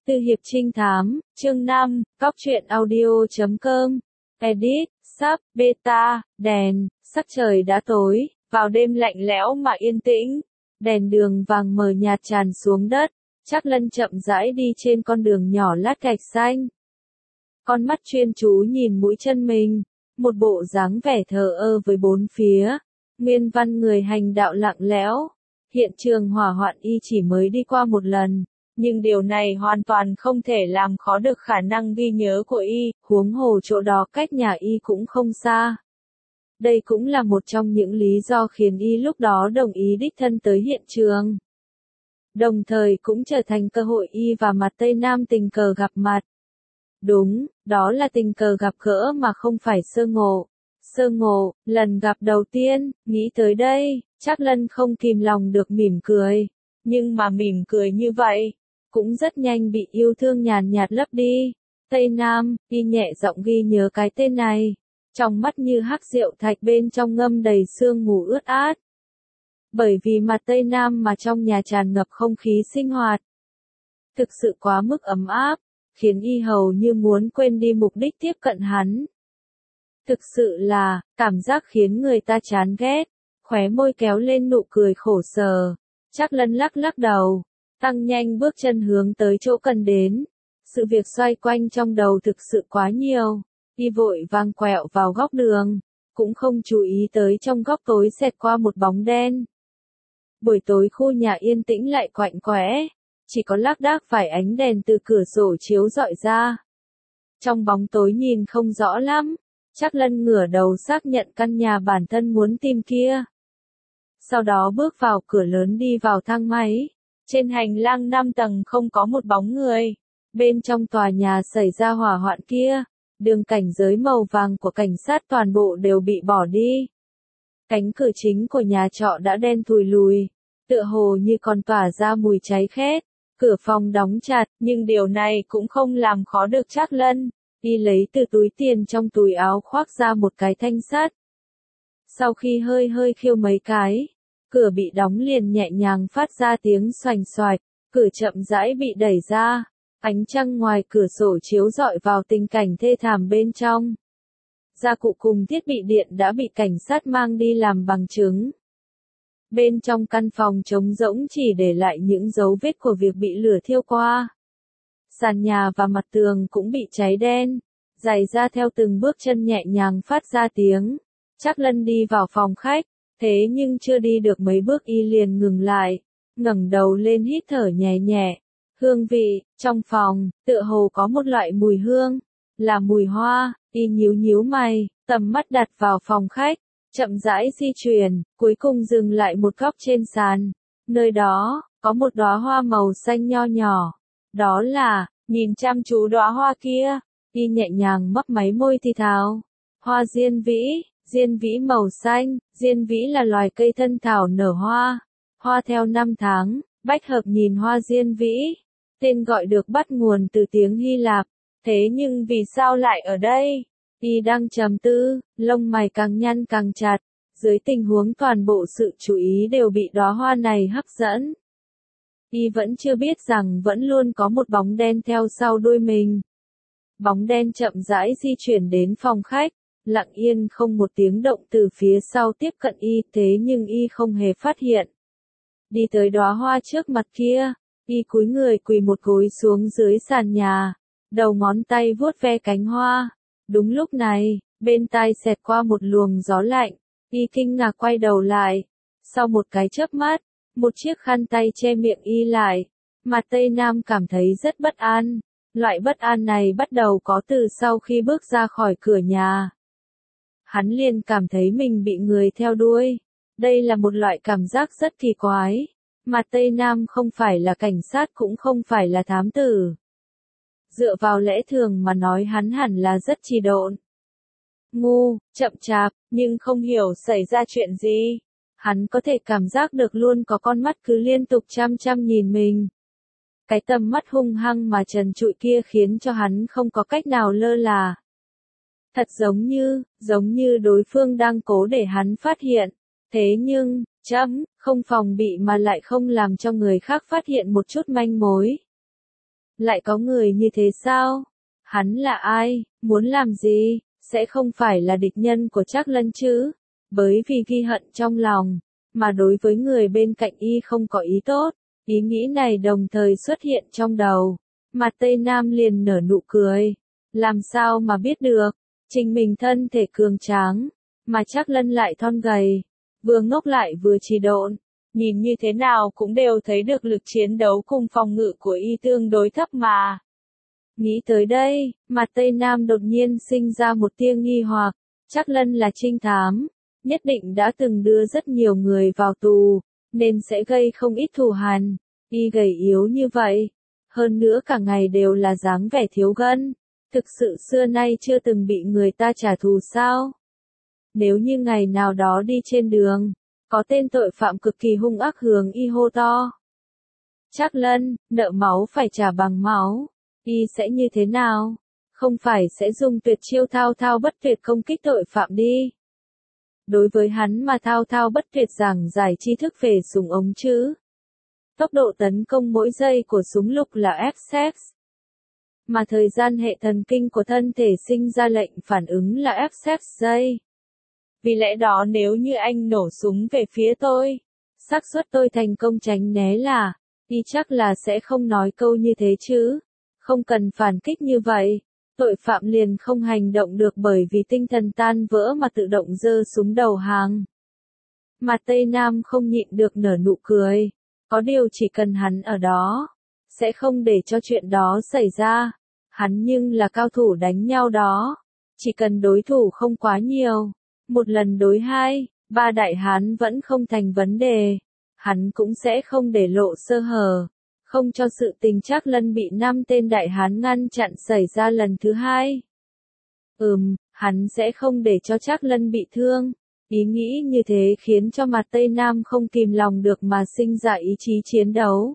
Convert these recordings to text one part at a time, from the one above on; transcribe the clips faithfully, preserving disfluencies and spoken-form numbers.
Tư hiệp trinh thám, chương năm, Cóc truyện audio chấm com, edit, sub, beta, đèn, sắc trời đã tối, vào đêm lạnh lẽo mà yên tĩnh, đèn đường vàng mờ nhạt tràn xuống đất, Trác Lân chậm rãi đi trên con đường nhỏ lát gạch xanh. Con mắt chuyên chú nhìn mũi chân mình, một bộ dáng vẻ thờ ơ với bốn phía, nguyên văn người hành đạo lặng lẽo. Hiện trường hỏa hoạn y chỉ mới đi qua một lần, nhưng điều này hoàn toàn không thể làm khó được khả năng ghi nhớ của y, huống hồ chỗ đó cách nhà y cũng không xa. Đây cũng là một trong những lý do khiến y lúc đó đồng ý đích thân tới hiện trường. Đồng thời cũng trở thành cơ hội y và Mặt Tây Nam tình cờ gặp mặt. Đúng, đó là tình cờ gặp gỡ mà không phải sơ ngộ. Sơ ngộ, lần gặp đầu tiên, nghĩ tới đây, Trác Lân không kìm lòng được mỉm cười. Nhưng mà mỉm cười như vậy, cũng rất nhanh bị yêu thương nhàn nhạt lấp đi. Tây Nam, y nhẹ giọng ghi nhớ cái tên này. Trong mắt như hắc rượu thạch bên trong ngâm đầy sương mù ướt át. Bởi vì Mặt Tây Nam mà trong nhà tràn ngập không khí sinh hoạt. Thực sự quá mức ấm áp, khiến y hầu như muốn quên đi mục đích tiếp cận hắn. Thực sự là, cảm giác khiến người ta chán ghét, khóe môi kéo lên nụ cười khổ sở. Trác Lân lắc lắc đầu, tăng nhanh bước chân hướng tới chỗ cần đến. Sự việc xoay quanh trong đầu thực sự quá nhiều, y vội vàng quẹo vào góc đường, cũng không chú ý tới trong góc tối xẹt qua một bóng đen. Buổi tối khu nhà yên tĩnh lại quạnh quẽ, chỉ có lác đác vài ánh đèn từ cửa sổ chiếu rọi ra. Trong bóng tối nhìn không rõ lắm, Trác Lân ngửa đầu xác nhận căn nhà bản thân muốn tìm kia. Sau đó bước vào cửa lớn đi vào thang máy. Trên hành lang năm tầng không có một bóng người. Bên trong tòa nhà xảy ra hỏa hoạn kia, đường cảnh giới màu vàng của cảnh sát toàn bộ đều bị bỏ đi. Cánh cửa chính của nhà trọ đã đen thùi lùi, tựa hồ như còn tỏa ra mùi cháy khét. Cửa phòng đóng chặt, nhưng điều này cũng không làm khó được Trác Lân. Y lấy từ túi tiền trong túi áo khoác ra một cái thanh sắt. Sau khi hơi hơi khiêu mấy cái, cửa bị đóng liền nhẹ nhàng phát ra tiếng xoành xoạch, cửa chậm rãi bị đẩy ra, ánh trăng ngoài cửa sổ chiếu rọi vào tình cảnh thê thảm bên trong. Gia cụ cùng thiết bị điện đã bị cảnh sát mang đi làm bằng chứng. Bên trong căn phòng trống rỗng chỉ để lại những dấu vết của việc bị lửa thiêu qua. Sàn nhà và mặt tường cũng bị cháy đen, giày ra theo từng bước chân nhẹ nhàng phát ra tiếng. Trác Lân đi vào phòng khách, thế nhưng chưa đi được mấy bước y liền ngừng lại, ngẩng đầu lên hít thở nhẹ nhẹ. Hương vị, trong phòng, tựa hồ có một loại mùi hương, là mùi hoa, y nhíu nhíu mày, tầm mắt đặt vào phòng khách, chậm rãi di chuyển, cuối cùng dừng lại một góc trên sàn. Nơi đó, có một đóa hoa màu xanh nho nhỏ. Đó là, nhìn chăm chú đóa hoa kia, y nhẹ nhàng mấp máy môi thì thào. Hoa diên vĩ, diên vĩ màu xanh, diên vĩ là loài cây thân thảo nở hoa. Hoa theo năm tháng, bách hợp nhìn hoa diên vĩ. Tên gọi được bắt nguồn từ tiếng Hy Lạp. Thế nhưng vì sao lại ở đây? Y đang trầm tư, lông mày càng nhăn càng chặt. Dưới tình huống toàn bộ sự chú ý đều bị đóa hoa này hấp dẫn. Y vẫn chưa biết rằng vẫn luôn có một bóng đen theo sau đuôi mình. Bóng đen chậm rãi di chuyển đến phòng khách, lặng yên không một tiếng động từ phía sau tiếp cận y, thế nhưng y không hề phát hiện. Đi tới đóa hoa trước mặt kia, y cúi người quỳ một gối xuống dưới sàn nhà, đầu ngón tay vuốt ve cánh hoa. Đúng lúc này, bên tai xẹt qua một luồng gió lạnh, y kinh ngạc quay đầu lại. Sau một cái chớp mắt, một chiếc khăn tay che miệng y lại. Mặt Tây Nam cảm thấy rất bất an. Loại bất an này bắt đầu có từ sau khi bước ra khỏi cửa nhà. Hắn liền cảm thấy mình bị người theo đuôi. Đây là một loại cảm giác rất kỳ quái. Mặt Tây Nam không phải là cảnh sát cũng không phải là thám tử. Dựa vào lẽ thường mà nói hắn hẳn là rất trì độn. Ngu, chậm chạp, nhưng không hiểu xảy ra chuyện gì. Hắn có thể cảm giác được luôn có con mắt cứ liên tục chăm chăm nhìn mình. Cái tầm mắt hung hăng mà trần trụi kia khiến cho hắn không có cách nào lơ là. Thật giống như, giống như đối phương đang cố để hắn phát hiện. Thế nhưng, chấm, không phòng bị mà lại không làm cho người khác phát hiện một chút manh mối. Lại có người như thế sao? Hắn là ai? Muốn làm gì? Sẽ không phải là địch nhân của Trác Lân chứ? Bởi vì ghi hận trong lòng, mà đối với người bên cạnh y không có ý tốt. Ý nghĩ này đồng thời xuất hiện trong đầu. Mặt Tây Nam liền nở nụ cười. Làm sao mà biết được? Trình mình thân thể cường tráng, mà Trác Lân lại thon gầy. Vừa ngốc lại vừa trì độn. Nhìn như thế nào cũng đều thấy được lực chiến đấu cùng phòng ngự của y tương đối thấp mà. Nghĩ tới đây, mặt Tây Nam đột nhiên sinh ra một tia nghi hoặc. Trác Lân là trinh thám, nhất định đã từng đưa rất nhiều người vào tù, nên sẽ gây không ít thù hằn. Y gầy yếu như vậy, hơn nữa cả ngày đều là dáng vẻ thiếu gân, thực sự xưa nay chưa từng bị người ta trả thù sao? Nếu như ngày nào đó đi trên đường, có tên tội phạm cực kỳ hung ác hướng y hô to. Trác Lân, nợ máu phải trả bằng máu, y sẽ như thế nào? Không phải sẽ dùng tuyệt chiêu thao thao bất tuyệt công kích tội phạm đi. Đối với hắn mà thao thao bất tuyệt giảng giải tri thức về súng ống chứ. Tốc độ tấn công mỗi giây của súng lục là ép ích, mà thời gian hệ thần kinh của thân thể sinh ra lệnh phản ứng là ép ích giây. Vì lẽ đó nếu như anh nổ súng về phía tôi, xác suất tôi thành công tránh né là, y chắc là sẽ không nói câu như thế chứ. Không cần phản kích như vậy, tội phạm liền không hành động được bởi vì tinh thần tan vỡ mà tự động giơ súng đầu hàng. Mặt Tây Nam không nhịn được nở nụ cười. Có điều chỉ cần hắn ở đó, sẽ không để cho chuyện đó xảy ra. Hắn nhưng là cao thủ đánh nhau đó. Chỉ cần đối thủ không quá nhiều, một lần đối hai, ba đại hán vẫn không thành vấn đề. Hắn cũng sẽ không để lộ sơ hở, không cho sự tình Trác Lân bị năm tên đại hán ngăn chặn xảy ra lần thứ hai. Ừm, hắn sẽ không để cho Trác Lân bị thương. Ý nghĩ như thế khiến cho mặt Tây Nam không kìm lòng được mà sinh ra ý chí chiến đấu.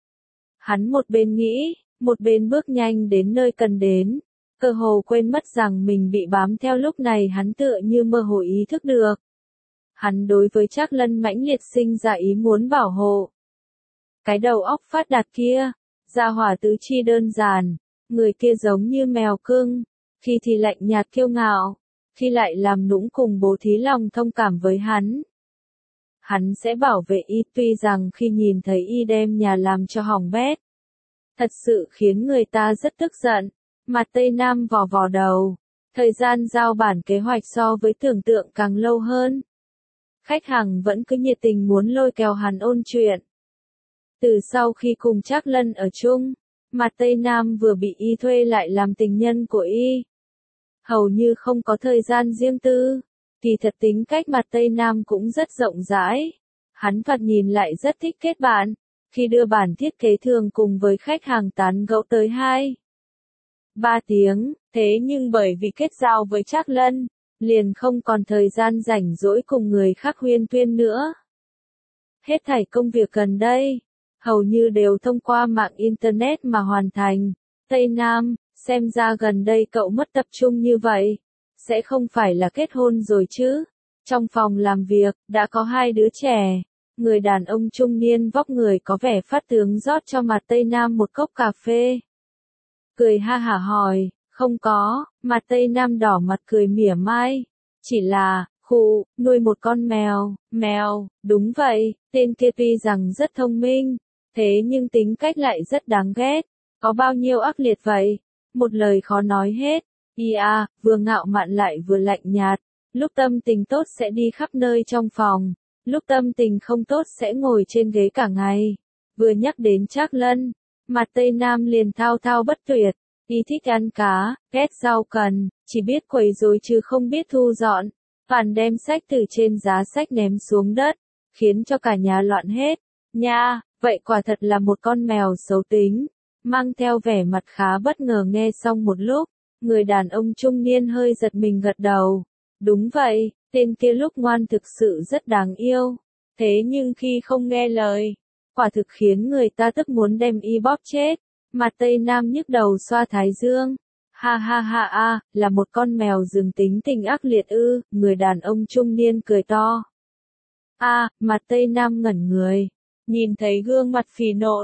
Hắn một bên nghĩ, một bên bước nhanh đến nơi cần đến, cơ hồ quên mất rằng mình bị bám theo. Lúc này hắn tựa như mơ hồ ý thức được. Hắn đối với Trác Lân mãnh liệt sinh ra ý muốn bảo hộ. Cái đầu óc phát đạt kia, gia hỏa tứ chi đơn giản, người kia giống như mèo cưng, khi thì lạnh nhạt kiêu ngạo, khi lại làm nũng cùng bố thí lòng thông cảm với hắn. Hắn sẽ bảo vệ y, tuy rằng khi nhìn thấy y đem nhà làm cho hỏng bét, thật sự khiến người ta rất tức giận. Mặt Tây Nam vò vò đầu, thời gian giao bản kế hoạch so với tưởng tượng càng lâu hơn. Khách hàng vẫn cứ nhiệt tình muốn lôi kéo hắn ôn chuyện. Từ sau khi cùng Trác Lân ở chung, mặt Tây Nam vừa bị y thuê lại làm tình nhân của y. Hầu như không có thời gian riêng tư. Kỳ thật tính cách mặt Tây Nam cũng rất rộng rãi. Hắn thoạt nhìn lại rất thích kết bạn. Khi đưa bản thiết kế thường cùng với khách hàng tán gẫu tới hai ba tiếng, thế nhưng bởi vì kết giao với Trác Lân, liền không còn thời gian rảnh rỗi cùng người khác huyên thuyên nữa. Hết thảy công việc gần đây, hầu như đều thông qua mạng Internet mà hoàn thành. Tây Nam, xem ra gần đây cậu mất tập trung như vậy, sẽ không phải là kết hôn rồi chứ? Trong phòng làm việc, đã có hai đứa trẻ. Người đàn ông trung niên vóc người có vẻ phát tướng rót cho mặt Tây Nam một cốc cà phê. Cười ha hả hỏi, không có, mặt Tây Nam đỏ mặt cười mỉa mai. Chỉ là, khụ, nuôi một con mèo, mèo, đúng vậy, tên kia tuy rằng rất thông minh, thế nhưng tính cách lại rất đáng ghét. Có bao nhiêu ác liệt vậy? Một lời khó nói hết. Ia, à, vừa ngạo mạn lại vừa lạnh nhạt. Lúc tâm tình tốt sẽ đi khắp nơi trong phòng. Lúc tâm tình không tốt sẽ ngồi trên ghế cả ngày. Vừa nhắc đến Trác Lân, mặt Tây Nam liền thao thao bất tuyệt. Y thích ăn cá, ghét rau cần, chỉ biết quấy rối chứ không biết thu dọn. Toàn đem sách từ trên giá sách ném xuống đất, khiến cho cả nhà loạn hết. Nha, vậy quả thật là một con mèo xấu tính. Mang theo vẻ mặt khá bất ngờ nghe xong một lúc, người đàn ông trung niên hơi giật mình gật đầu. Đúng vậy, tên kia lúc ngoan thực sự rất đáng yêu. Thế nhưng khi không nghe lời, quả thực khiến người ta tức muốn đem y bóp chết. Mặt Tây Nam nhức đầu xoa thái dương. Ha ha ha a, là một con mèo rừng tính tình ác liệt ư? Người đàn ông trung niên cười to. A, mặt Tây Nam ngẩn người, nhìn thấy gương mặt phì nộn,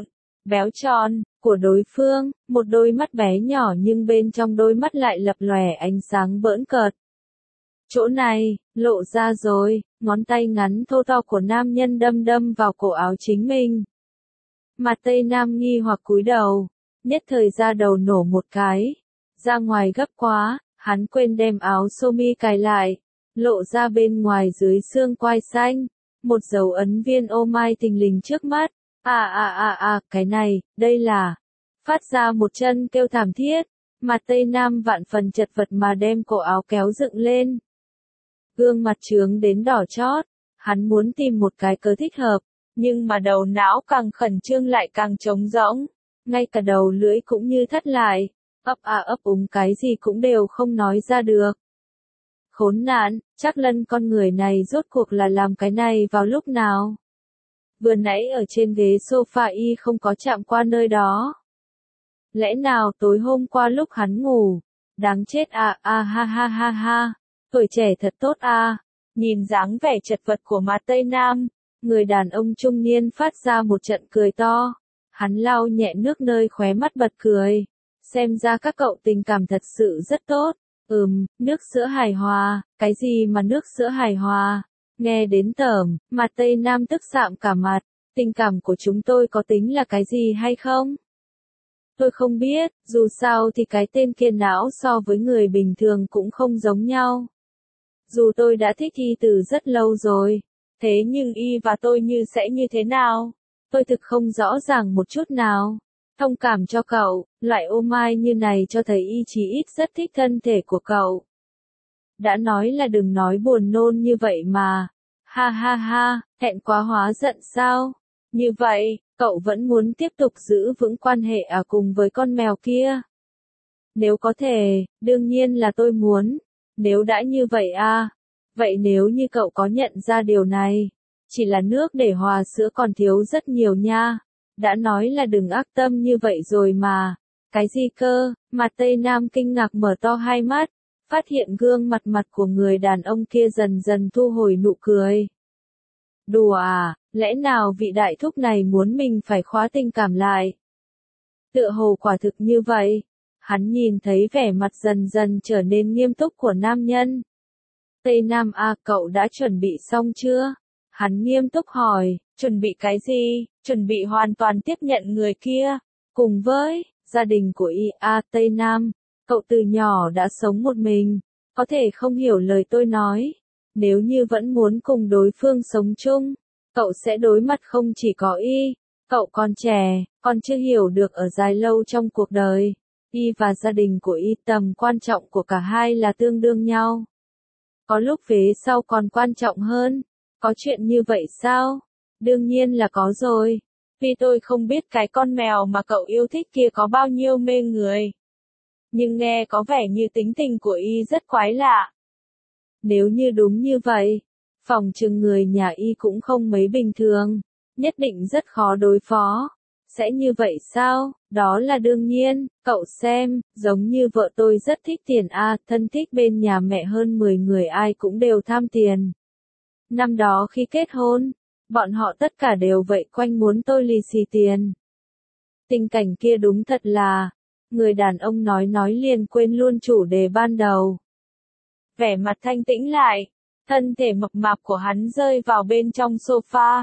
béo tròn, của đối phương, một đôi mắt bé nhỏ nhưng bên trong đôi mắt lại lập lòe ánh sáng bỡn cợt. Chỗ này, lộ ra rồi, ngón tay ngắn thô to của nam nhân đâm đâm vào cổ áo chính mình. Mặt Tây Nam nghi hoặc cúi đầu, nhất thời ra đầu nổ một cái. Ra ngoài gấp quá, hắn quên đem áo sơ mi cài lại, lộ ra bên ngoài dưới xương quai xanh, một dấu ấn viên ô mai thình lình trước mắt. À à à à, cái này, đây là... Phát ra một chân kêu thảm thiết, mặt Tây Nam vạn phần chật vật mà đem cổ áo kéo dựng lên. Gương mặt trướng đến đỏ chót, hắn muốn tìm một cái cớ thích hợp, nhưng mà đầu não càng khẩn trương lại càng trống rỗng, ngay cả đầu lưỡi cũng như thắt lại, ấp à ấp úng cái gì cũng đều không nói ra được. Khốn nạn, chắc Lân con người này rốt cuộc là làm cái này vào lúc nào? Vừa nãy ở trên ghế sofa y không có chạm qua nơi đó. Lẽ nào tối hôm qua lúc hắn ngủ? Đáng chết à à ha ha ha ha. Tuổi trẻ thật tốt à. Nhìn dáng vẻ chật vật của mặt Tây Nam, người đàn ông trung niên phát ra một trận cười to. Hắn lau nhẹ nước nơi khóe mắt bật cười. Xem ra các cậu tình cảm thật sự rất tốt. Ừm, nước sữa hài hòa, cái gì mà nước sữa hài hòa? Nghe đến tởm, mặt Tây Nam tức sạm cả mặt. Tình cảm của chúng tôi có tính là cái gì hay không? Tôi không biết, dù sao thì cái tên kia não so với người bình thường cũng không giống nhau. Dù tôi đã thích y từ rất lâu rồi, thế nhưng y và tôi như sẽ như thế nào? Tôi thực không rõ ràng một chút nào. Thông cảm cho cậu, loại ô mai như này cho thấy y chí ít rất thích thân thể của cậu. Đã nói là đừng nói buồn nôn như vậy mà. Ha ha ha, hẹn quá hóa giận sao? Như vậy, cậu vẫn muốn tiếp tục giữ vững quan hệ à cùng với con mèo kia? Nếu có thể, đương nhiên là tôi muốn. Nếu đã như vậy à, vậy nếu như cậu có nhận ra điều này, chỉ là nước để hòa sữa còn thiếu rất nhiều nha. Đã nói là đừng ác tâm như vậy rồi mà. Cái gì cơ? Mặt Tây Nam kinh ngạc mở to hai mắt, phát hiện gương mặt mặt của người đàn ông kia dần dần thu hồi nụ cười. Đùa à, lẽ nào vị đại thúc này muốn mình phải khóa tình cảm lại? Tựa hồ quả thực như vậy. Hắn nhìn thấy vẻ mặt dần dần trở nên nghiêm túc của nam nhân. Tây Nam à, cậu đã chuẩn bị xong chưa? Hắn nghiêm túc hỏi, chuẩn bị cái gì? Chuẩn bị hoàn toàn tiếp nhận người kia, cùng với gia đình của y à, Tây Nam. Cậu từ nhỏ đã sống một mình, có thể không hiểu lời tôi nói. Nếu như vẫn muốn cùng đối phương sống chung, cậu sẽ đối mặt không chỉ có y. Cậu còn trẻ, còn chưa hiểu được ở dài lâu trong cuộc đời. Y và gia đình của y tầm quan trọng của cả hai là tương đương nhau. Có lúc vế sau còn quan trọng hơn. Có chuyện như vậy sao? Đương nhiên là có rồi. Vì tôi không biết cái con mèo mà cậu yêu thích kia có bao nhiêu mê người. Nhưng nghe có vẻ như tính tình của y rất quái lạ. Nếu như đúng như vậy, phòng chừng người nhà y cũng không mấy bình thường. Nhất định rất khó đối phó. Sẽ như vậy sao? Đó là đương nhiên, cậu xem, giống như vợ tôi rất thích tiền a, thân thích bên nhà mẹ hơn mười người ai cũng đều tham tiền. Năm đó khi kết hôn, bọn họ tất cả đều vậy quanh muốn tôi lì xì tiền. Tình cảnh kia đúng thật là, người đàn ông nói nói liền quên luôn chủ đề ban đầu. Vẻ mặt thanh tĩnh lại, thân thể mập mạp của hắn rơi vào bên trong sofa.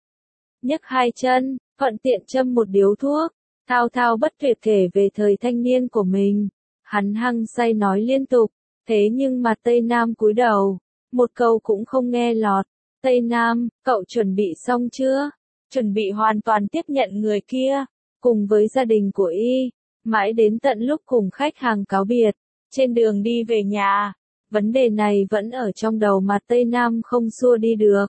Nhấc hai chân, thuận tiện châm một điếu thuốc, thao thao bất tuyệt kể về thời thanh niên của mình. Hắn hăng say nói liên tục, thế nhưng mà Tây Nam cúi đầu, một câu cũng không nghe lọt. Tây Nam, cậu chuẩn bị xong chưa? Chuẩn bị hoàn toàn tiếp nhận người kia, cùng với gia đình của y, mãi đến tận lúc cùng khách hàng cáo biệt, trên đường đi về nhà. Vấn đề này vẫn ở trong đầu mặt Tây Nam không xua đi được.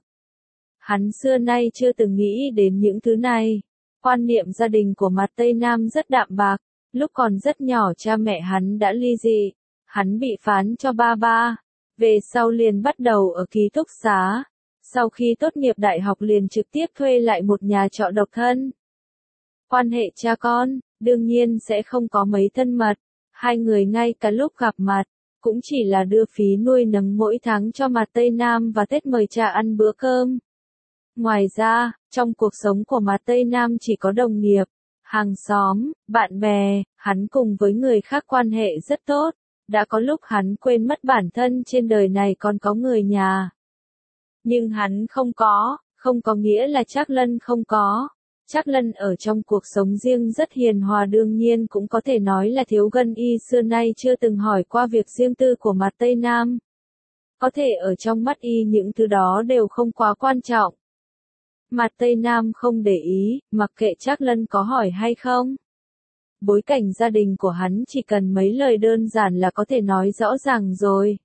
Hắn xưa nay chưa từng nghĩ đến những thứ này. Quan niệm gia đình của mặt Tây Nam rất đạm bạc. Lúc còn rất nhỏ cha mẹ hắn đã ly dị. Hắn bị phán cho ba ba. Về sau liền bắt đầu ở ký túc xá. Sau khi tốt nghiệp đại học liền trực tiếp thuê lại một nhà trọ độc thân. Quan hệ cha con, đương nhiên sẽ không có mấy thân mật. Hai người ngay cả lúc gặp mặt, cũng chỉ là đưa phí nuôi nấng mỗi tháng cho mặt Tây Nam và Tết mời cha ăn bữa cơm. Ngoài ra, trong cuộc sống của mặt Tây Nam chỉ có đồng nghiệp, hàng xóm, bạn bè, hắn cùng với người khác quan hệ rất tốt. Đã có lúc hắn quên mất bản thân trên đời này còn có người nhà. Nhưng hắn không có, không có nghĩa là Trác Lân không có. Trác Lân ở trong cuộc sống riêng rất hiền hòa, đương nhiên cũng có thể nói là Thiếu Gân Y xưa nay chưa từng hỏi qua việc riêng tư của Mạt Tây Nam. Có thể ở trong mắt y những thứ đó đều không quá quan trọng. Mạt Tây Nam không để ý, mặc kệ Trác Lân có hỏi hay không. Bối cảnh gia đình của hắn chỉ cần mấy lời đơn giản là có thể nói rõ ràng rồi.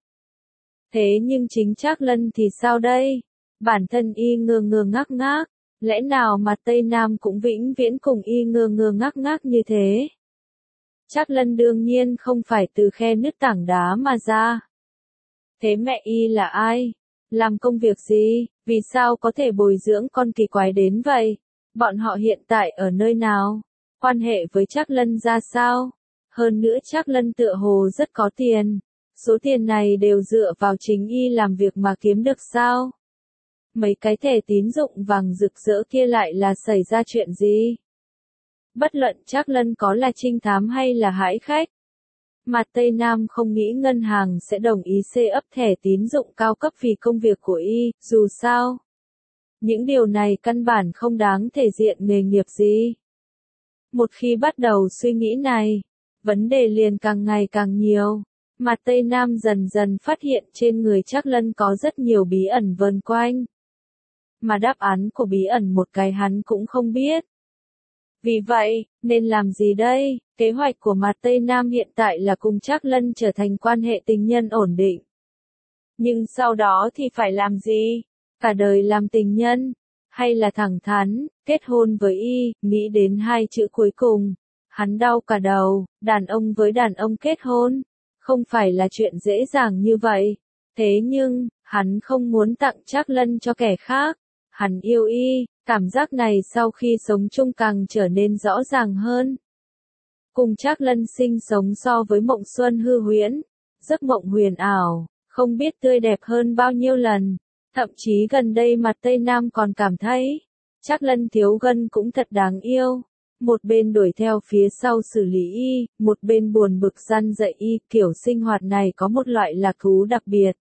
Thế nhưng chính Trác Lân thì sao đây? Bản thân y ngơ ngơ ngác ngác, lẽ nào Mạt Tây Nam cũng vĩnh viễn cùng y ngơ ngơ ngác ngác như thế? Trác Lân đương nhiên không phải từ khe nứt tảng đá mà ra. Thế mẹ y là ai? Làm công việc gì? Vì sao có thể bồi dưỡng con kỳ quái đến vậy? Bọn họ hiện tại ở nơi nào? Quan hệ với Trác Lân ra sao? Hơn nữa Trác Lân tựa hồ rất có tiền. Số tiền này đều dựa vào chính y làm việc mà kiếm được sao? Mấy cái thẻ tín dụng vàng rực rỡ kia lại là xảy ra chuyện gì? Bất luận Trác Lân có là trinh thám hay là hãi khách, Mạt Tây Nam không nghĩ ngân hàng sẽ đồng ý xê ấp thẻ tín dụng cao cấp vì công việc của y, dù sao. Những điều này căn bản không đáng thể diện nghề nghiệp gì. Một khi bắt đầu suy nghĩ này, vấn đề liền càng ngày càng nhiều. Mạt Tây Nam dần dần phát hiện trên người Trác Lân có rất nhiều bí ẩn vờn quanh. Mà đáp án của bí ẩn một cái hắn cũng không biết. Vì vậy, nên làm gì đây? Kế hoạch của Mạt Tây Nam hiện tại là cùng Trác Lân trở thành quan hệ tình nhân ổn định. Nhưng sau đó thì phải làm gì? Cả đời làm tình nhân? Hay là thẳng thắn, kết hôn với y? Nghĩ đến hai chữ cuối cùng, hắn đau cả đầu. Đàn ông với đàn ông kết hôn, không phải là chuyện dễ dàng như vậy. Thế nhưng, hắn không muốn tặng Trác Lân cho kẻ khác. Hắn yêu y, cảm giác này sau khi sống chung càng trở nên rõ ràng hơn. Cùng Trác Lân sinh sống so với mộng xuân hư huyễn, giấc mộng huyền ảo, không biết tươi đẹp hơn bao nhiêu lần. Thậm chí gần đây Mạt Tây Nam còn cảm thấy, Trác Lân Thiếu Gân cũng thật đáng yêu. Một bên đuổi theo phía sau xử lý y, một bên buồn bực răn dạy y, kiểu sinh hoạt này có một loại lạc thú đặc biệt.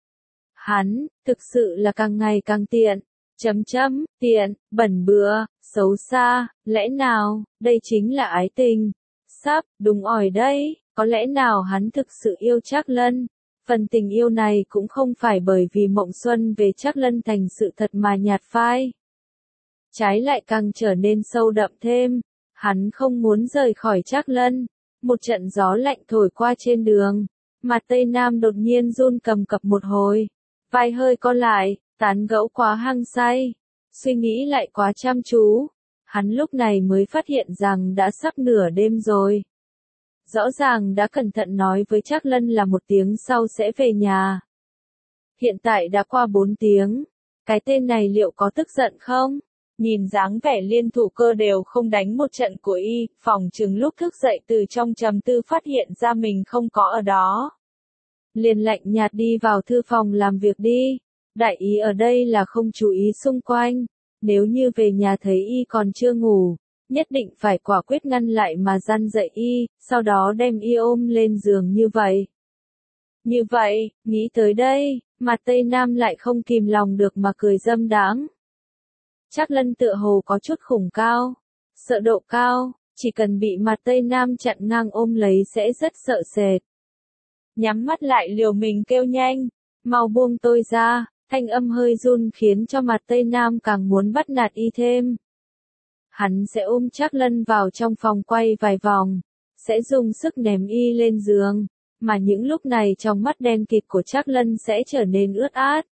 Hắn, thực sự là càng ngày càng tiện. Chấm chấm, tiện, bẩn bừa, xấu xa, lẽ nào, đây chính là ái tình? Sắp, đúng ỏi đây, có lẽ nào hắn thực sự yêu Trác Lân? Phần tình yêu này cũng không phải bởi vì mộng xuân về Trác Lân thành sự thật mà nhạt phai. Trái lại càng trở nên sâu đậm thêm, hắn không muốn rời khỏi Trác Lân. Một trận gió lạnh thổi qua trên đường, Mạt Tây Nam đột nhiên run cầm cập một hồi, vai hơi co lại. Tán gẫu quá hăng say, suy nghĩ lại quá chăm chú, hắn lúc này mới phát hiện rằng đã sắp nửa đêm rồi. Rõ ràng đã cẩn thận nói với Trác Lân là một tiếng sau sẽ về nhà. Hiện tại đã qua bốn tiếng, cái tên này liệu có tức giận không? Nhìn dáng vẻ Liên Thủ Cơ đều không đánh một trận của y, phòng chừng lúc thức dậy từ trong trầm tư phát hiện ra mình không có ở đó. Liền lạnh nhạt đi vào thư phòng làm việc đi. Đại ý ở đây là không chú ý xung quanh, nếu như về nhà thấy y còn chưa ngủ, nhất định phải quả quyết ngăn lại mà răn dạy y, sau đó đem y ôm lên giường như vậy. Như vậy, nghĩ tới đây, Mạt Tây Nam lại không kìm lòng được mà cười dâm đãng. Trác Lân tựa hồ có chút khủng cao, sợ độ cao, chỉ cần bị Mạt Tây Nam chặn ngang ôm lấy sẽ rất sợ sệt. Nhắm mắt lại liều mình kêu nhanh, mau buông tôi ra. Thanh âm hơi run khiến cho Mạt Tây Nam càng muốn bắt nạt y thêm. Hắn sẽ ôm Trác Lân vào trong phòng quay vài vòng, sẽ dùng sức ném y lên giường, mà những lúc này trong mắt đen kịt của Trác Lân sẽ trở nên ướt át.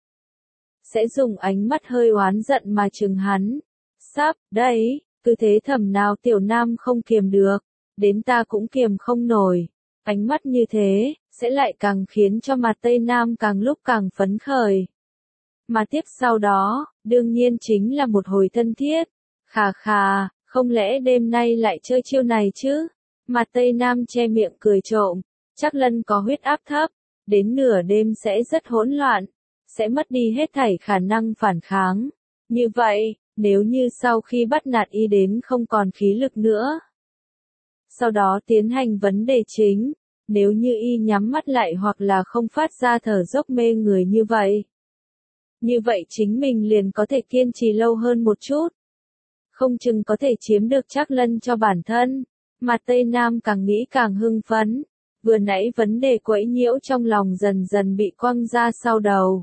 Sẽ dùng ánh mắt hơi oán giận mà trừng hắn. Sắp, đấy, cứ thế thầm nào Tiểu Nam không kiềm được, đến ta cũng kiềm không nổi. Ánh mắt như thế, sẽ lại càng khiến cho Mạt Tây Nam càng lúc càng phấn khởi. Mà tiếp sau đó, đương nhiên chính là một hồi thân thiết. Khà khà, không lẽ đêm nay lại chơi chiêu này chứ? Mạt Tây Nam che miệng cười trộm, Trác Lân có huyết áp thấp, đến nửa đêm sẽ rất hỗn loạn, sẽ mất đi hết thảy khả năng phản kháng. Như vậy, Nếu như sau khi bắt nạt y đến không còn khí lực nữa. Sau đó tiến hành vấn đề chính, nếu như y nhắm mắt lại hoặc là không phát ra thở dốc mê người như vậy. Như vậy chính mình liền có thể kiên trì lâu hơn một chút. Không chừng có thể chiếm được Trác Lân cho bản thân. Mặt Tây Nam càng nghĩ càng hưng phấn. Vừa nãy vấn đề quấy nhiễu trong lòng dần dần bị quăng ra sau đầu.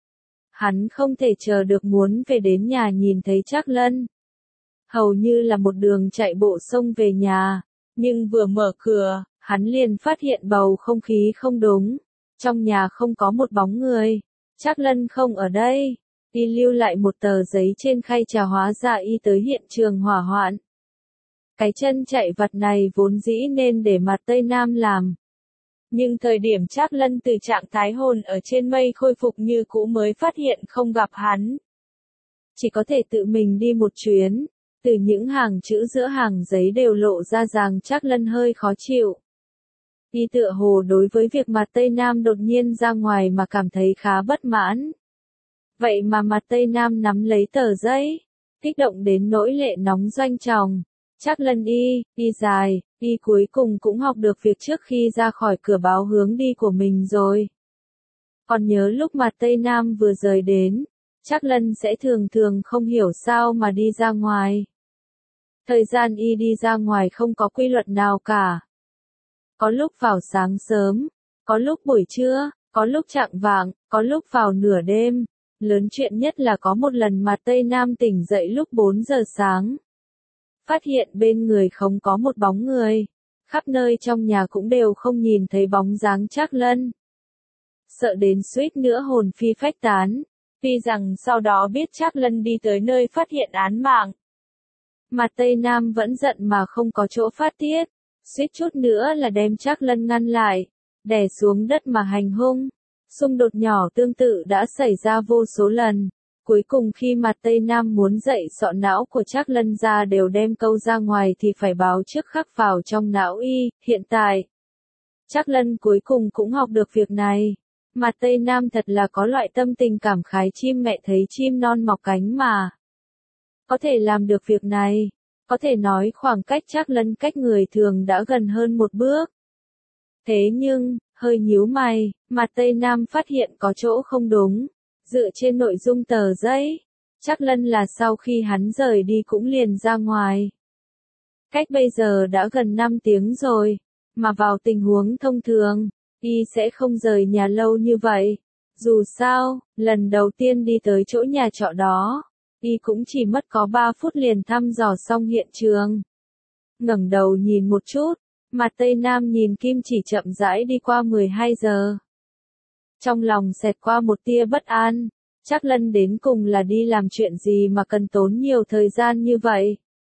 Hắn không thể chờ được muốn về đến nhà nhìn thấy Trác Lân. Hầu như là một đường chạy bộ xông về nhà. Nhưng vừa mở cửa, hắn liền phát hiện bầu không khí không đúng. Trong nhà không có một bóng người. Trác Lân không ở đây. Y lưu lại một tờ giấy trên khay trà, hóa ra y tới hiện trường hỏa hoạn. Cái chân chạy vặt này vốn dĩ nên để Mặt Tây Nam làm. Nhưng thời điểm Trác Lân từ trạng thái hồn ở trên mây khôi phục như cũ mới phát hiện không gặp hắn. Chỉ có thể tự mình đi một chuyến. Từ những hàng chữ giữa hàng giấy đều lộ ra rằng Trác Lân hơi khó chịu. Y tựa hồ đối với việc Mặt Tây Nam đột nhiên ra ngoài mà cảm thấy khá bất mãn. Vậy mà Mặt Tây Nam nắm lấy tờ giấy, kích động đến nỗi lệ nóng doanh tròng. Trác Lân y, y dài, y cuối cùng cũng học được việc trước khi ra khỏi cửa báo hướng đi của mình rồi. Còn nhớ lúc Mặt Tây Nam vừa rời đến, Trác Lân sẽ thường thường không hiểu sao mà đi ra ngoài. Thời gian y đi ra ngoài không có quy luật nào cả. Có lúc vào sáng sớm, có lúc buổi trưa, có lúc chạng vạng, có lúc vào nửa đêm. Lớn chuyện nhất là có một lần Mặt Tây Nam tỉnh dậy lúc bốn giờ sáng. Phát hiện bên người không có một bóng người. Khắp nơi trong nhà cũng đều không nhìn thấy bóng dáng Trác Lân. Sợ đến suýt nữa hồn phi phách tán. Tuy rằng sau đó biết Trác Lân đi tới nơi phát hiện án mạng. Mặt Tây Nam vẫn giận mà không có chỗ phát tiết. Suýt chút nữa là đem Trác Lân ngăn lại. Đè xuống đất mà hành hung. Xung đột nhỏ tương tự đã xảy ra vô số lần. Cuối cùng khi Mặt Tây Nam muốn dậy sọ não của Trác Lân ra đều đem câu ra ngoài thì phải báo trước khắc vào trong não y. Hiện tại, Trác Lân cuối cùng cũng học được việc này. Mặt Tây Nam thật là có loại tâm tình cảm khái chim mẹ thấy chim non mọc cánh mà. Có thể làm được việc này. Có thể nói khoảng cách Trác Lân cách người thường đã gần hơn một bước. Thế nhưng, hơi nhíu mày, Mặt Tây Nam phát hiện có chỗ không đúng. Dựa trên nội dung tờ giấy, Trác Lân là sau khi hắn rời đi cũng liền ra ngoài. Cách bây giờ đã gần năm tiếng rồi, mà vào tình huống thông thường, y sẽ không rời nhà lâu như vậy. Dù sao, lần đầu tiên đi tới chỗ nhà trọ đó, y cũng chỉ mất có ba phút liền thăm dò xong hiện trường. Ngẩng đầu nhìn một chút, Mặt Tây Nam nhìn kim chỉ chậm rãi đi qua mười hai giờ. Trong lòng xẹt qua một tia bất an, Trác Lân đến cùng là đi làm chuyện gì mà cần tốn nhiều thời gian như vậy?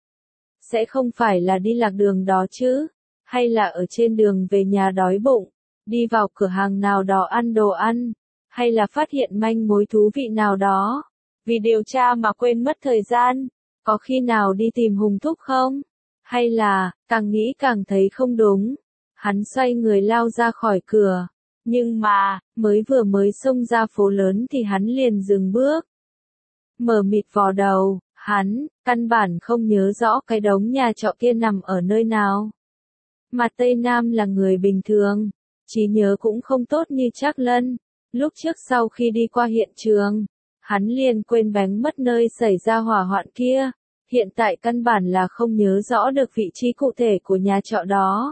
Sẽ không phải là đi lạc đường đó chứ? Hay là ở trên đường về nhà đói bụng, đi vào cửa hàng nào đó ăn đồ ăn? Hay là phát hiện manh mối thú vị nào đó? Vì điều tra mà quên mất thời gian? Có khi nào đi tìm Hùng Thúc không? Hay là, càng nghĩ càng thấy không đúng. Hắn xoay người lao ra khỏi cửa. Nhưng mà, mới vừa mới xông ra phố lớn thì hắn liền dừng bước. Mờ mịt vò đầu, hắn, căn bản không nhớ rõ cái đống nhà trọ kia nằm ở nơi nào. Mặt Tây Nam là người bình thường, trí nhớ cũng không tốt như Trác Lân. Lúc trước sau khi đi qua hiện trường, hắn liền quên bén mất nơi xảy ra hỏa hoạn kia. Hiện tại căn bản là không nhớ rõ được vị trí cụ thể của nhà trọ đó.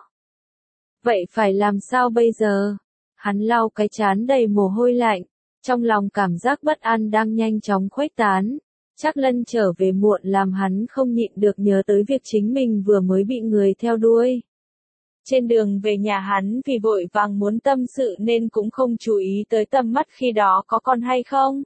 Vậy phải làm sao bây giờ? Hắn lau cái trán đầy mồ hôi lạnh, trong lòng cảm giác bất an đang nhanh chóng khuếch tán. Trác Lân trở về muộn làm hắn không nhịn được nhớ tới việc chính mình vừa mới bị người theo đuôi. Trên đường về nhà hắn vì vội vàng muốn tâm sự nên cũng không chú ý tới tầm mắt khi đó có còn hay không.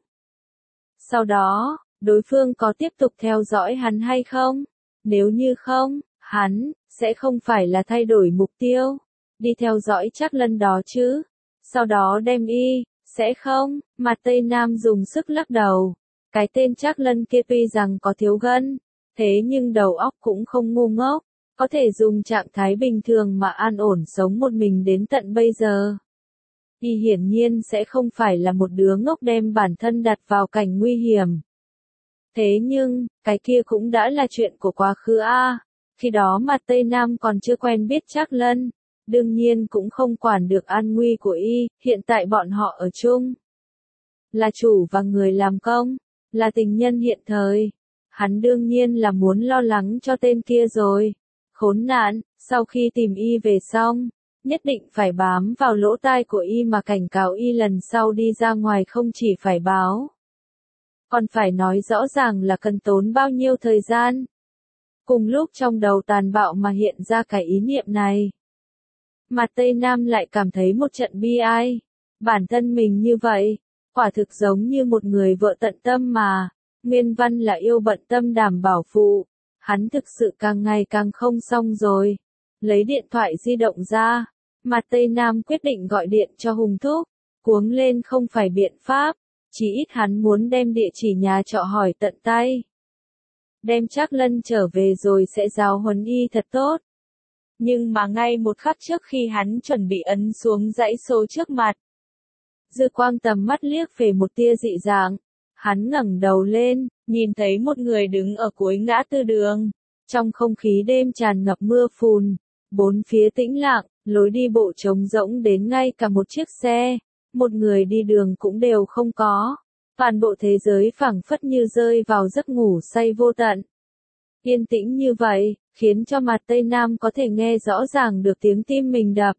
Sau đó, đối phương có tiếp tục theo dõi hắn hay không? Nếu như không, hắn sẽ không phải là thay đổi mục tiêu, đi theo dõi Trác Lân đó chứ. Sau đó đem y, sẽ không? Mặt Tây Nam dùng sức lắc đầu. Cái tên Trác Lân kia tuy rằng có thiếu gân, thế nhưng đầu óc cũng không ngu ngốc, có thể dùng trạng thái bình thường mà an ổn sống một mình đến tận bây giờ. Y hiển nhiên sẽ không phải là một đứa ngốc đem bản thân đặt vào cảnh nguy hiểm. Thế nhưng, cái kia cũng đã là chuyện của quá khứ a. Khi đó mặt Tây Nam còn chưa quen biết Trác Lân, đương nhiên cũng không quản được an nguy của y, hiện tại bọn họ ở chung. Là chủ và người làm công, là tình nhân hiện thời. Hắn đương nhiên là muốn lo lắng cho tên kia rồi. Khốn nạn, sau khi tìm y về xong, nhất định phải bám vào lỗ tai của y mà cảnh cáo y lần sau đi ra ngoài không chỉ phải báo, còn phải nói rõ ràng là cần tốn bao nhiêu thời gian. Cùng lúc trong đầu tàn bạo mà hiện ra cái ý niệm này, mặt Tây Nam lại cảm thấy một trận bi ai. Bản thân mình như vậy, quả thực giống như một người vợ tận tâm mà, nguyên văn là yêu bận tâm đảm bảo phụ. Hắn thực sự càng ngày càng không xong rồi. Lấy điện thoại di động ra, mặt Tây Nam quyết định gọi điện cho Hùng Thúc. Cuống lên không phải biện pháp, chỉ ít hắn muốn đem địa chỉ nhà trọ hỏi tận tay. Đem Trác Lân trở về rồi sẽ giáo huấn y thật tốt. Nhưng mà ngay một khắc trước khi hắn chuẩn bị ấn xuống dãy số trước mặt, dư quang tầm mắt liếc về một tia dị dạng. Hắn ngẩng đầu lên, nhìn thấy một người đứng ở cuối ngã tư đường. Trong không khí đêm tràn ngập mưa phùn, bốn phía tĩnh lặng, lối đi bộ trống rỗng đến ngay cả một chiếc xe, một người đi đường cũng đều không có. Toàn bộ thế giới phảng phất như rơi vào giấc ngủ say vô tận. Yên tĩnh như vậy, khiến cho mặt Tây Nam có thể nghe rõ ràng được tiếng tim mình đập.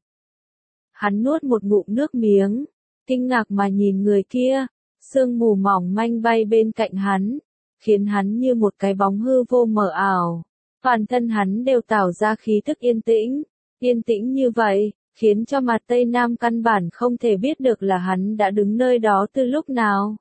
Hắn nuốt một ngụm nước miếng, kinh ngạc mà nhìn người kia. Sương mù mỏng manh bay bên cạnh hắn, khiến hắn như một cái bóng hư vô mờ ảo. Toàn thân hắn đều tỏa ra khí thức yên tĩnh. Yên tĩnh như vậy, khiến cho mặt Tây Nam căn bản không thể biết được là hắn đã đứng nơi đó từ lúc nào.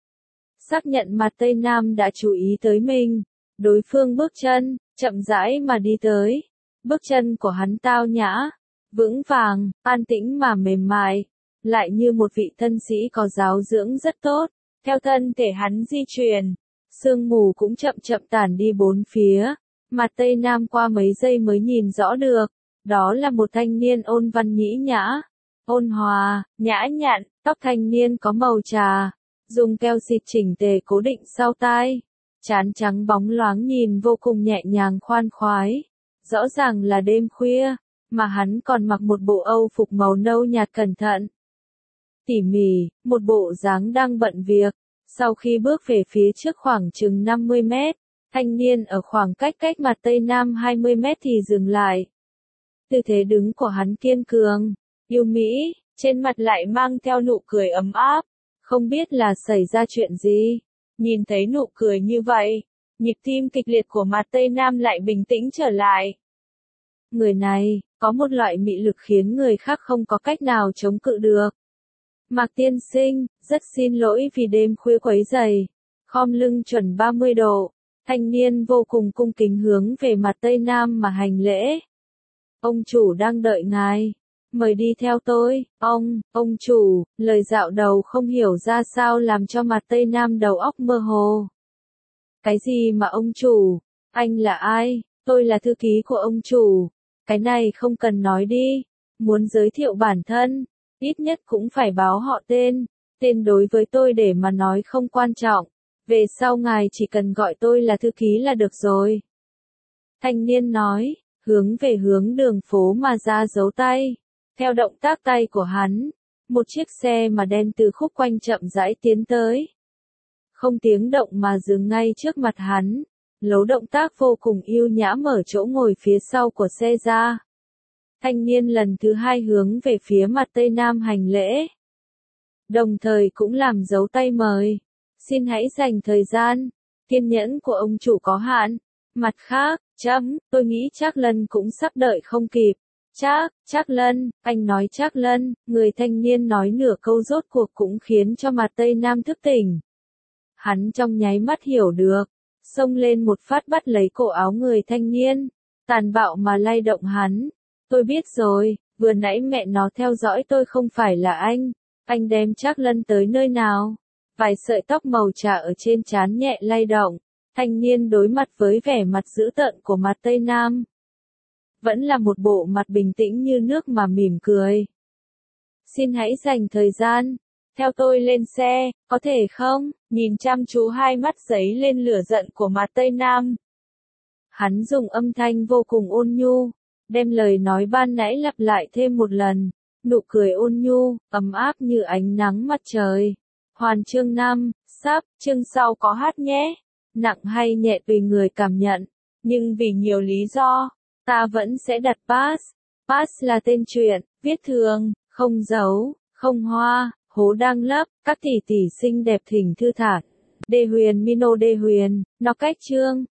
Xác nhận mặt Tây Nam đã chú ý tới mình, đối phương bước chân, chậm rãi mà đi tới. Bước chân của hắn tao nhã, vững vàng, an tĩnh mà mềm mại, lại như một vị thân sĩ có giáo dưỡng rất tốt. Theo thân thể hắn di chuyển, sương mù cũng chậm chậm tản đi bốn phía. Mặt Tây Nam qua mấy giây mới nhìn rõ được, đó là một thanh niên ôn văn nhĩ nhã, ôn hòa, nhã nhặn, tóc thanh niên có màu trà, dùng keo xịt chỉnh tề cố định sau tai, trán trắng bóng loáng nhìn vô cùng nhẹ nhàng khoan khoái. Rõ ràng là đêm khuya, mà hắn còn mặc một bộ âu phục màu nâu nhạt cẩn thận, tỉ mỉ, một bộ dáng đang bận việc. Sau khi bước về phía trước khoảng chừng năm mươi mét, thanh niên ở khoảng cách cách mặt Tây Nam hai mươi mét thì dừng lại. Tư thế đứng của hắn kiên cường, yêu mỹ, trên mặt lại mang theo nụ cười ấm áp. Không biết là xảy ra chuyện gì. Nhìn thấy nụ cười như vậy, nhịp tim kịch liệt của mặt Tây Nam lại bình tĩnh trở lại. Người này, có một loại mị lực khiến người khác không có cách nào chống cự được. Mạc tiên sinh, rất xin lỗi vì đêm khuya quấy rầy. Khom lưng chuẩn ba mươi độ, thanh niên vô cùng cung kính hướng về mặt Tây Nam mà hành lễ. Ông chủ đang đợi ngài, mời đi theo tôi. Ông, ông chủ, lời dạo đầu không hiểu ra sao làm cho mặt Tây Nam đầu óc mơ hồ. Cái gì mà ông chủ, anh là ai? Tôi là thư ký của ông chủ. Cái này không cần nói đi, muốn giới thiệu bản thân, ít nhất cũng phải báo họ tên. Tên đối với tôi để mà nói không quan trọng, về sau ngài chỉ cần gọi tôi là thư ký là được rồi. Thanh niên nói, hướng về hướng đường phố mà ra giấu tay. Theo động tác tay của hắn, một chiếc xe mà đen từ khúc quanh chậm rãi tiến tới. Không tiếng động mà dừng ngay trước mặt hắn. Lấu động tác vô cùng yêu nhã mở chỗ ngồi phía sau của xe ra. Thanh niên lần thứ hai hướng về phía mặt Tây Nam hành lễ. Đồng thời cũng làm dấu tay mời. Xin hãy dành thời gian. Kiên nhẫn của ông chủ có hạn. Mặt khác, chấm, tôi nghĩ Trác Lân cũng sắp đợi không kịp. Trác, Trác Lân, anh nói Trác Lân, người thanh niên nói nửa câu rốt cuộc cũng khiến cho mặt Tây Nam thức tỉnh. Hắn trong nháy mắt hiểu được. Xông lên một phát bắt lấy cổ áo người thanh niên, tàn bạo mà lay động hắn. Tôi biết rồi, vừa nãy mẹ nó theo dõi tôi không phải là anh. Anh đem Trác Lân tới nơi nào? Vài sợi tóc màu trà ở trên trán nhẹ lay động. Thanh niên đối mặt với vẻ mặt dữ tợn của mặt Tây Nam. Vẫn là một bộ mặt bình tĩnh như nước mà mỉm cười. Xin hãy dành thời gian. theo tôi lên xe, có thể không? Nhìn chăm chú hai mắt giấy lên lửa giận của mặt Tây Nam. Hắn dùng âm thanh vô cùng ôn nhu, đem lời nói ban nãy lặp lại thêm một lần, nụ cười ôn nhu, ấm áp như ánh nắng mặt trời. Hoàn chương năm, sắp, chương sau có hát nhé. Nặng hay nhẹ tùy người cảm nhận, nhưng vì nhiều lý do, ta vẫn sẽ đặt pass. Pass là tên truyện, viết thường, không dấu, không hoa, hố đang lấp, các tỷ tỷ xinh đẹp thỉnh thư thản. Đê Huyền Mino Đê Huyền, nó cách chương.